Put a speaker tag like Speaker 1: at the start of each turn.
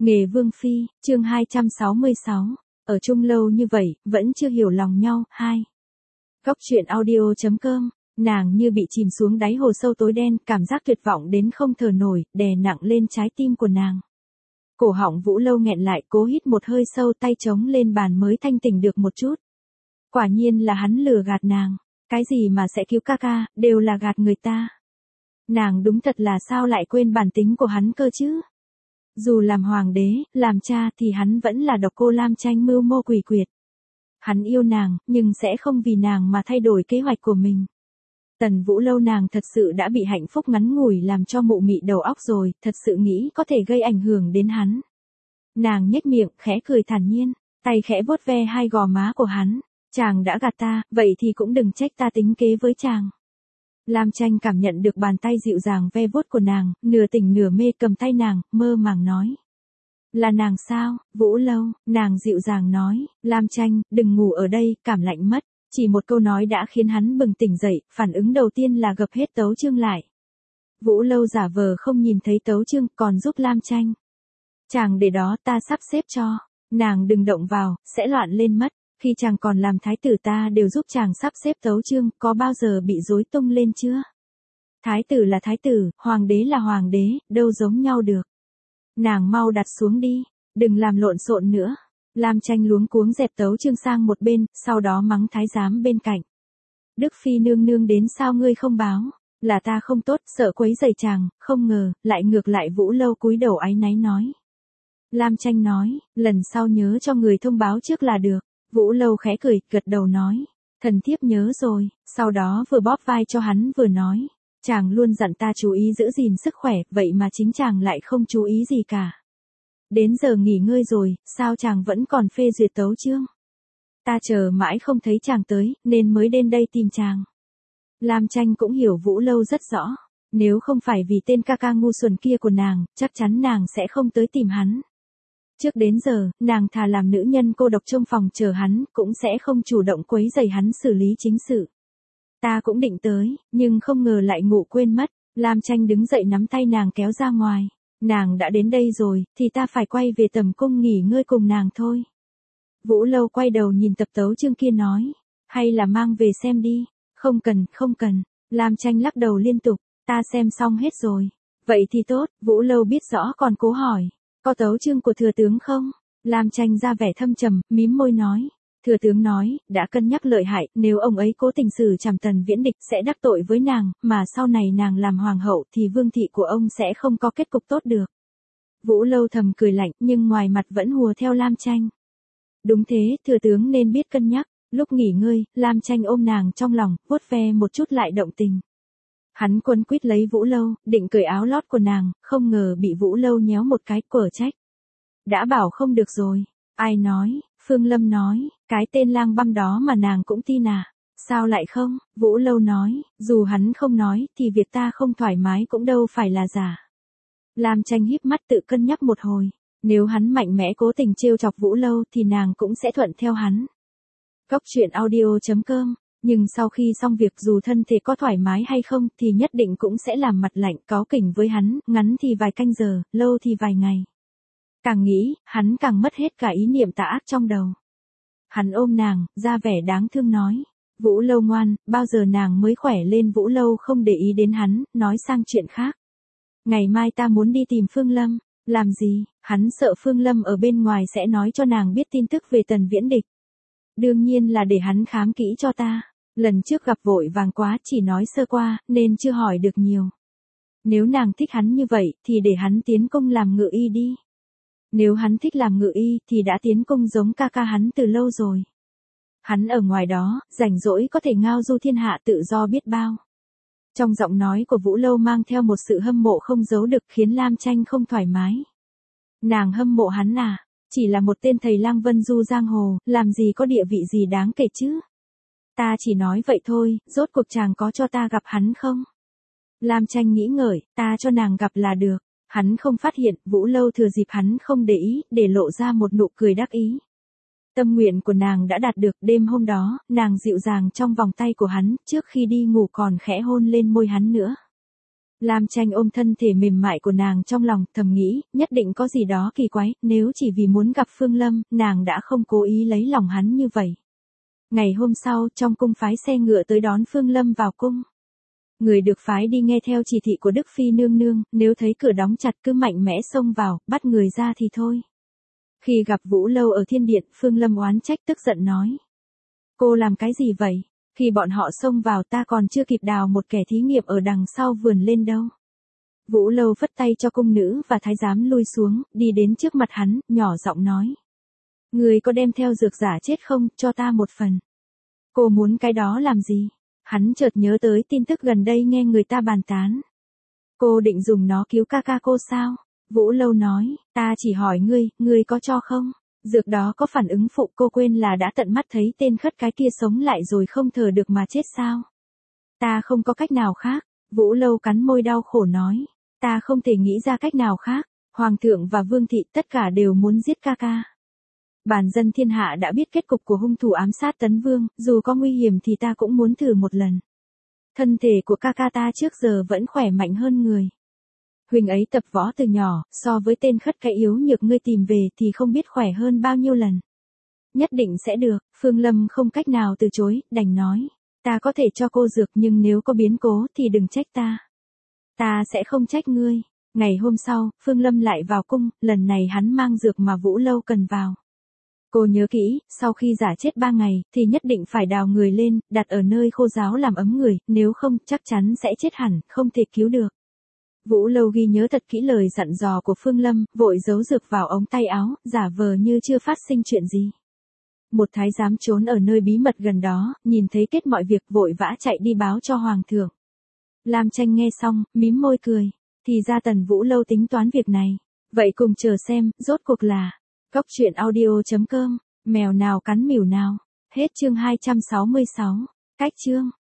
Speaker 1: Nghề vương phi, chương 266, ở chung lâu như vậy, vẫn chưa hiểu lòng nhau. 2. Góc truyện audio.com, nàng như bị chìm xuống đáy hồ sâu tối đen, cảm giác tuyệt vọng đến không thở nổi, đè nặng lên trái tim của nàng. Cổ họng Vũ Lâu nghẹn lại, cố hít một hơi sâu, tay chống lên bàn mới thanh tỉnh được một chút. Quả nhiên là hắn lừa gạt nàng, cái gì mà sẽ cứu ca ca, đều là gạt người ta. Nàng đúng thật là sao lại quên bản tính của hắn cơ chứ? Dù làm hoàng đế, làm cha thì hắn vẫn là độc cô Lam Tranh mưu mô quỷ quyệt. Hắn yêu nàng, nhưng sẽ không vì nàng mà thay đổi kế hoạch của mình. Tần Vũ Lâu nàng thật sự đã bị hạnh phúc ngắn ngủi làm cho mụ mị đầu óc rồi, thật sự nghĩ có thể gây ảnh hưởng đến hắn. Nàng nhếch miệng, khẽ cười thản nhiên, tay khẽ vuốt ve hai gò má của hắn. Chàng đã gạt ta, vậy thì cũng đừng trách ta tính kế với chàng. Lam Tranh cảm nhận được bàn tay dịu dàng ve vuốt của nàng, nửa tỉnh nửa mê cầm tay nàng, mơ màng nói. Là nàng sao, Vũ Lâu, nàng dịu dàng nói, Lam Tranh, đừng ngủ ở đây, cảm lạnh mất. Chỉ một câu nói đã khiến hắn bừng tỉnh dậy, phản ứng đầu tiên là gập hết tấu chương lại. Vũ Lâu giả vờ không nhìn thấy tấu chương, còn giúp Lam Tranh. Chàng để đó ta sắp xếp cho, nàng đừng động vào, sẽ loạn lên mất. Khi chàng còn làm thái tử ta đều giúp chàng sắp xếp tấu chương, có bao giờ bị rối tung lên chưa? Thái tử là thái tử, hoàng đế là hoàng đế, đâu giống nhau được. Nàng mau đặt xuống đi, đừng làm lộn xộn nữa. Lam Tranh luống cuống dẹp tấu chương sang một bên, sau đó mắng thái giám bên cạnh. Đức phi nương nương đến sao ngươi không báo? Là ta không tốt, sợ quấy rầy chàng, không ngờ, lại ngược lại Vũ Lâu cúi đầu áy náy nói. Lam Tranh nói, lần sau nhớ cho người thông báo trước là được. Vũ Lâu khẽ cười, gật đầu nói. Thần thiếp nhớ rồi, sau đó vừa bóp vai cho hắn vừa nói. Chàng luôn dặn ta chú ý giữ gìn sức khỏe, vậy mà chính chàng lại không chú ý gì cả. Đến giờ nghỉ ngơi rồi, sao chàng vẫn còn phê duyệt tấu chương? Ta chờ mãi không thấy chàng tới, nên mới đến đây tìm chàng. Lam Tranh cũng hiểu Vũ Lâu rất rõ. Nếu không phải vì tên ca ca ngu xuẩn kia của nàng, chắc chắn nàng sẽ không tới tìm hắn. Trước đến giờ, nàng thà làm nữ nhân cô độc trong phòng chờ hắn, cũng sẽ không chủ động quấy rầy hắn xử lý chính sự. Ta cũng định tới, nhưng không ngờ lại ngủ quên mất. Lam Tranh đứng dậy nắm tay nàng kéo ra ngoài. Nàng đã đến đây rồi, thì ta phải quay về tầm cung nghỉ ngơi cùng nàng thôi. Vũ Lâu quay đầu nhìn tập tấu chương kia nói. Hay là mang về xem đi. Không cần, không cần. Lam Tranh lắc đầu liên tục. Ta xem xong hết rồi. Vậy thì tốt, Vũ Lâu biết rõ còn cố hỏi. Có tấu chương của thừa tướng không? Lam Tranh ra vẻ thâm trầm, mím môi nói. Thừa tướng nói, đã cân nhắc lợi hại, nếu ông ấy cố tình xử trảm Tần Viễn Địch sẽ đắc tội với nàng, mà sau này nàng làm hoàng hậu thì vương thị của ông sẽ không có kết cục tốt được. Vũ Lâu thầm cười lạnh, nhưng ngoài mặt vẫn hùa theo Lam Tranh. Đúng thế, thừa tướng nên biết cân nhắc. Lúc nghỉ ngơi, Lam Tranh ôm nàng trong lòng, vuốt ve một chút lại động tình. Hắn quấn quýt lấy Vũ Lâu, định cởi áo lót của nàng, không ngờ bị Vũ Lâu nhéo một cái, quở trách. Đã bảo không được rồi. Ai nói? Phương Lâm nói, cái tên lang băm đó mà nàng cũng tin à? Sao lại không? Vũ Lâu nói, dù hắn không nói, thì việc ta không thoải mái cũng đâu phải là giả. Lam Tranh híp mắt tự cân nhắc một hồi. Nếu hắn mạnh mẽ cố tình trêu chọc Vũ Lâu thì nàng cũng sẽ thuận theo hắn. Góc truyện audio.com. Nhưng sau khi xong việc dù thân thể có thoải mái hay không thì nhất định cũng sẽ làm mặt lạnh cáu kỉnh với hắn, ngắn thì vài canh giờ, lâu thì vài ngày. Càng nghĩ, hắn càng mất hết cả ý niệm tà ác trong đầu. Hắn ôm nàng, ra vẻ đáng thương nói. Vũ Lâu ngoan, bao giờ nàng mới khỏe lên? Vũ Lâu không để ý đến hắn, nói sang chuyện khác. Ngày mai ta muốn đi tìm Phương Lâm. Làm gì? Hắn sợ Phương Lâm ở bên ngoài sẽ nói cho nàng biết tin tức về Tần Viễn Địch. Đương nhiên là để hắn khám kỹ cho ta. Lần trước gặp vội vàng quá, chỉ nói sơ qua, nên chưa hỏi được nhiều. Nếu nàng thích hắn như vậy, thì để hắn tiến cung làm ngự y đi. Nếu hắn thích làm ngự y, thì đã tiến cung giống ca ca hắn từ lâu rồi. Hắn ở ngoài đó, rảnh rỗi có thể ngao du thiên hạ tự do biết bao. Trong giọng nói của Vũ Lâu mang theo một sự hâm mộ không giấu được, khiến Lam Tranh không thoải mái. Nàng hâm mộ hắn à? Chỉ là một tên thầy lang vân du giang hồ, làm gì có địa vị gì đáng kể chứ? Ta chỉ nói vậy thôi, rốt cuộc chàng có cho ta gặp hắn không? Lam Tranh nghĩ ngợi, ta cho nàng gặp là được. Hắn không phát hiện, Vũ Lâu thừa dịp hắn không để ý, để lộ ra một nụ cười đắc ý. Tâm nguyện của nàng đã đạt được. Đêm hôm đó, nàng dịu dàng trong vòng tay của hắn, trước khi đi ngủ còn khẽ hôn lên môi hắn nữa. Lam Tranh ôm thân thể mềm mại của nàng trong lòng, thầm nghĩ, nhất định có gì đó kỳ quái, nếu chỉ vì muốn gặp Phương Lâm, nàng đã không cố ý lấy lòng hắn như vậy. Ngày hôm sau, trong cung phái xe ngựa tới đón Phương Lâm vào cung. Người được phái đi nghe theo chỉ thị của Đức Phi nương nương, nếu thấy cửa đóng chặt cứ mạnh mẽ xông vào, bắt người ra thì thôi. Khi gặp Vũ Lâu ở thiên điện, Phương Lâm oán trách tức giận nói. Cô làm cái gì vậy? Khi bọn họ xông vào ta còn chưa kịp đào một kẻ thí nghiệm ở đằng sau vườn lên đâu. Vũ Lâu phất tay cho cung nữ và thái giám lui xuống, đi đến trước mặt hắn, nhỏ giọng nói. Người có đem theo dược giả chết không, cho ta một phần. Cô muốn cái đó làm gì? Hắn chợt nhớ tới tin tức gần đây nghe người ta bàn tán. Cô định dùng nó cứu ca ca cô sao? Vũ Lâu nói, ta chỉ hỏi ngươi có cho không? Dược đó có phản ứng phụ, cô quên là đã tận mắt thấy tên khất cái kia sống lại rồi không thở được mà chết sao? Ta không có cách nào khác. Vũ Lâu cắn môi đau khổ nói, ta không thể nghĩ ra cách nào khác. Hoàng thượng và vương thị tất cả đều muốn giết ca ca. Bản dân thiên hạ đã biết kết cục của hung thủ ám sát Tấn Vương, dù có nguy hiểm thì ta cũng muốn thử một lần. Thân thể của ca ca ta trước giờ vẫn khỏe mạnh hơn người. Huỳnh ấy tập võ từ nhỏ, so với tên khất cái yếu nhược ngươi tìm về thì không biết khỏe hơn bao nhiêu lần. Nhất định sẽ được, Phương Lâm không cách nào từ chối, đành nói. Ta có thể cho cô dược nhưng nếu có biến cố thì đừng trách ta. Ta sẽ không trách ngươi. Ngày hôm sau, Phương Lâm lại vào cung, lần này hắn mang dược mà Vũ Lâu cần vào. Cô nhớ kỹ, sau khi giả chết 3 ngày, thì nhất định phải đào người lên, đặt ở nơi khô ráo làm ấm người, nếu không, chắc chắn sẽ chết hẳn, không thể cứu được. Vũ Lâu ghi nhớ thật kỹ lời dặn dò của Phương Lâm, vội giấu dược vào ống tay áo, giả vờ như chưa phát sinh chuyện gì. Một thái giám trốn ở nơi bí mật gần đó, nhìn thấy kết mọi việc vội vã chạy đi báo cho Hoàng thượng. Lam Tranh nghe xong, mím môi cười, thì ra Tần Vũ Lâu tính toán việc này. Vậy cùng chờ xem, rốt cuộc là... Góc truyện audio.com, mèo nào cắn mỉu nào. Hết chương 266. Cách chương.